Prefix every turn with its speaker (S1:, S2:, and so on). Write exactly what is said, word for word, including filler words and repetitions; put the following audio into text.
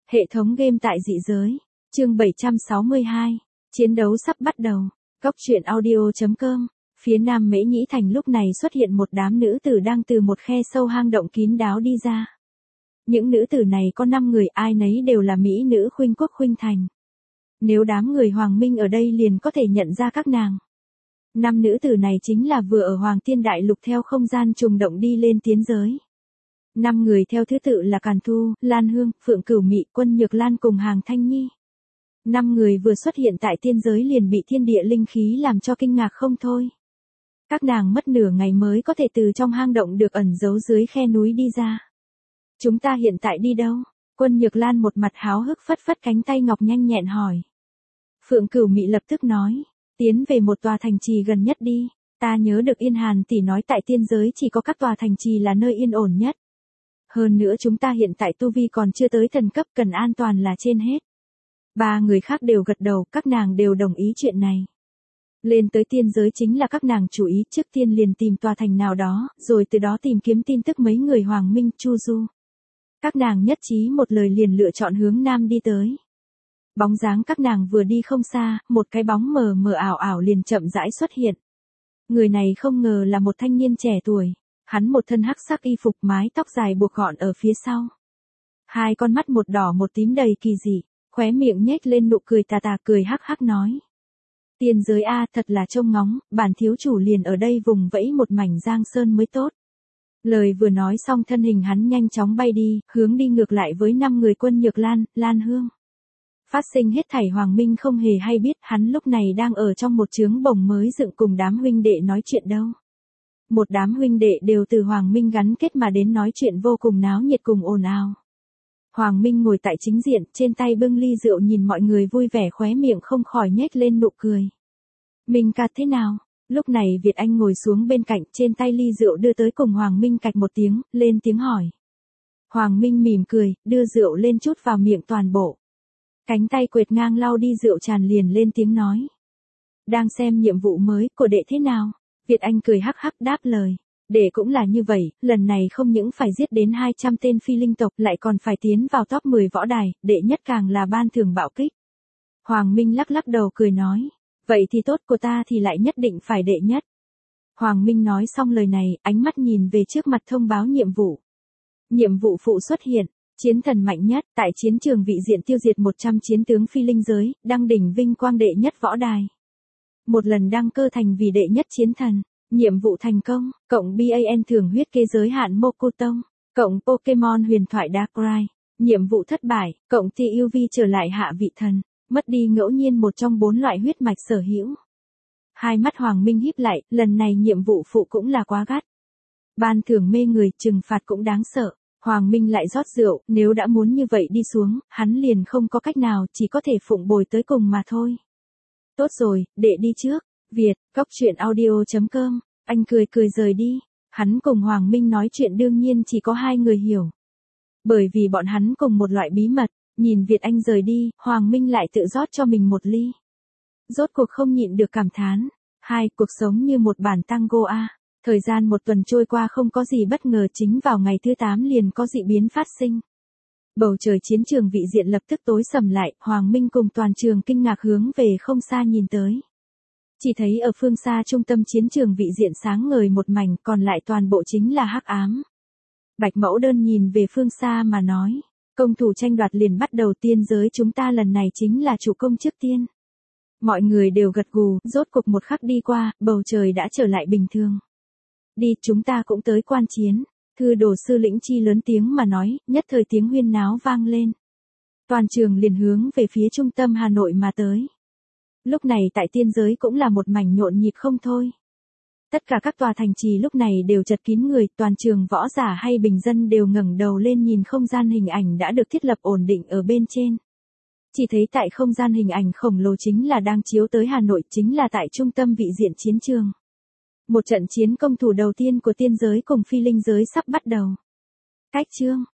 S1: Hệ thống game tại dị giới. Chương bảy trăm sáu mươi hai. Chiến đấu sắp bắt đầu. Cốc truyện audio chấm com. Phía nam Mễ Nhĩ Thành lúc này xuất hiện một đám nữ tử đang từ một khe sâu hang động kín đáo đi ra. Những nữ tử này có năm người, ai nấy đều là mỹ nữ khuynh quốc khuynh thành. Nếu đám người Hoàng Minh ở đây liền có thể nhận ra các nàng. Năm nữ tử này chính là vừa ở Hoàng Tiên Đại Lục theo không gian trùng động đi lên tiến giới. Năm người theo thứ tự là Càn Thu, Lan Hương, Phượng Cửu Mị, Quân Nhược Lan cùng Hàng Thanh Nhi. Năm người vừa xuất hiện tại tiên giới liền bị thiên địa linh khí làm cho kinh ngạc không thôi. Các nàng mất nửa ngày mới có thể từ trong hang động được ẩn giấu dưới khe núi đi ra. Chúng ta hiện tại đi đâu? Quân Nhược Lan một mặt háo hức phất phất cánh tay ngọc nhanh nhẹn hỏi. Phượng Cửu Mị lập tức nói, tiến về một tòa thành trì gần nhất đi. Ta nhớ được Yên Hàn tỷ nói tại tiên giới chỉ có các tòa thành trì là nơi yên ổn nhất. Hơn nữa chúng ta hiện tại tu vi còn chưa tới thần cấp, cần an toàn là trên hết. Ba người khác đều gật đầu, các nàng đều đồng ý chuyện này. Lên tới tiên giới chính là các nàng chủ ý, trước tiên liền tìm tòa thành nào đó, rồi từ đó tìm kiếm tin tức mấy người Hoàng Minh, Chu Du. Các nàng nhất trí một lời liền lựa chọn hướng nam đi tới. Bóng dáng các nàng vừa đi không xa, một cái bóng mờ mờ ảo ảo liền chậm rãi xuất hiện. Người này không ngờ là một thanh niên trẻ tuổi. Hắn một thân hắc sắc y phục, mái tóc dài buộc gọn ở phía sau. Hai con mắt một đỏ một tím đầy kỳ dị, khóe miệng nhếch lên nụ cười tà tà, cười hắc hắc nói. Tiên giới a, thật là trông ngóng, bản thiếu chủ liền ở đây vùng vẫy một mảnh giang sơn mới tốt. Lời vừa nói xong thân hình hắn nhanh chóng bay đi, hướng đi ngược lại với năm người Quân Nhược Lan, Lan Hương. Phát sinh hết thảy Hoàng Minh không hề hay biết, hắn lúc này đang ở trong một trướng bồng mới dựng cùng đám huynh đệ nói chuyện đâu. Một đám huynh đệ đều từ Hoàng Minh gắn kết mà đến, nói chuyện vô cùng náo nhiệt cùng ồn ào. Hoàng Minh ngồi tại chính diện, trên tay bưng ly rượu nhìn mọi người vui vẻ, khóe miệng không khỏi nhếch lên nụ cười. Minh ca thế nào? Lúc này Việt Anh ngồi xuống bên cạnh, trên tay ly rượu đưa tới cùng Hoàng Minh cạch một tiếng, lên tiếng hỏi. Hoàng Minh mỉm cười, đưa rượu lên chút vào miệng toàn bộ. Cánh tay quệt ngang lau đi rượu tràn liền lên tiếng nói. Đang xem nhiệm vụ mới của đệ thế nào? Việt Anh cười hắc hắc đáp lời. Đệ cũng là như vậy, lần này không những phải giết đến hai trăm tên phi linh tộc lại còn phải tiến vào top mười võ đài, đệ nhất càng là ban thưởng bạo kích. Hoàng Minh lắc lắc đầu cười nói. Vậy thì tốt, của ta thì lại nhất định phải đệ nhất. Hoàng Minh nói xong lời này, ánh mắt nhìn về trước mặt thông báo nhiệm vụ. Nhiệm vụ phụ xuất hiện. Chiến thần mạnh nhất, tại chiến trường vị diện tiêu diệt một trăm chiến tướng phi linh giới, đăng đỉnh vinh quang đệ nhất võ đài. Một lần đăng cơ thành vì đệ nhất chiến thần, nhiệm vụ thành công, cộng ban thưởng huyết kế giới hạn Mokutong, cộng Pokemon huyền thoại Darkrai, nhiệm vụ thất bại, cộng tê u vê trở lại hạ vị thần, mất đi ngẫu nhiên một trong bốn loại huyết mạch sở hữu. Hai mắt Hoàng Minh híp lại, lần này nhiệm vụ phụ cũng là quá gắt. Ban thưởng mê người, trừng phạt cũng đáng sợ. Hoàng Minh lại rót rượu, nếu đã muốn như vậy đi xuống, hắn liền không có cách nào, chỉ có thể phụng bồi tới cùng mà thôi. Tốt rồi, đệ đi trước. Việt, cốc truyện audio chấm com. Anh cười cười rời đi. Hắn cùng Hoàng Minh nói chuyện đương nhiên chỉ có hai người hiểu. Bởi vì bọn hắn cùng một loại bí mật, nhìn Việt Anh rời đi, Hoàng Minh lại tự rót cho mình một ly. Rốt cuộc không nhịn được cảm thán. Hai, cuộc sống như một bản tango a. Thời gian một tuần trôi qua không có gì bất ngờ, chính vào ngày thứ tám liền có dị biến phát sinh. Bầu trời chiến trường vị diện lập tức tối sầm lại, Hoàng Minh cùng toàn trường kinh ngạc hướng về không xa nhìn tới. Chỉ thấy ở phương xa trung tâm chiến trường vị diện sáng ngời một mảnh, còn lại toàn bộ chính là hắc ám. Bạch Mẫu Đơn nhìn về phương xa mà nói, công thủ tranh đoạt liền bắt đầu, tiên giới chúng ta lần này chính là chủ công trước tiên. Mọi người đều gật gù, rốt cục một khắc đi qua, bầu trời đã trở lại bình thường. Đi, chúng ta cũng tới quan chiến. Thư đồ sư Lĩnh Chi lớn tiếng mà nói, nhất thời tiếng huyên náo vang lên. Toàn trường liền hướng về phía trung tâm Hà Nội mà tới. Lúc này tại tiên giới cũng là một mảnh nhộn nhịp không thôi. Tất cả các tòa thành trì lúc này đều chật kín người, toàn trường võ giả hay bình dân đều ngẩng đầu lên nhìn không gian hình ảnh đã được thiết lập ổn định ở bên trên. Chỉ thấy tại không gian hình ảnh khổng lồ chính là đang chiếu tới Hà Nội, chính là tại trung tâm vị diện chiến trường. Một trận chiến công thủ đầu tiên của tiên giới cùng phi linh giới sắp bắt đầu. Cách chương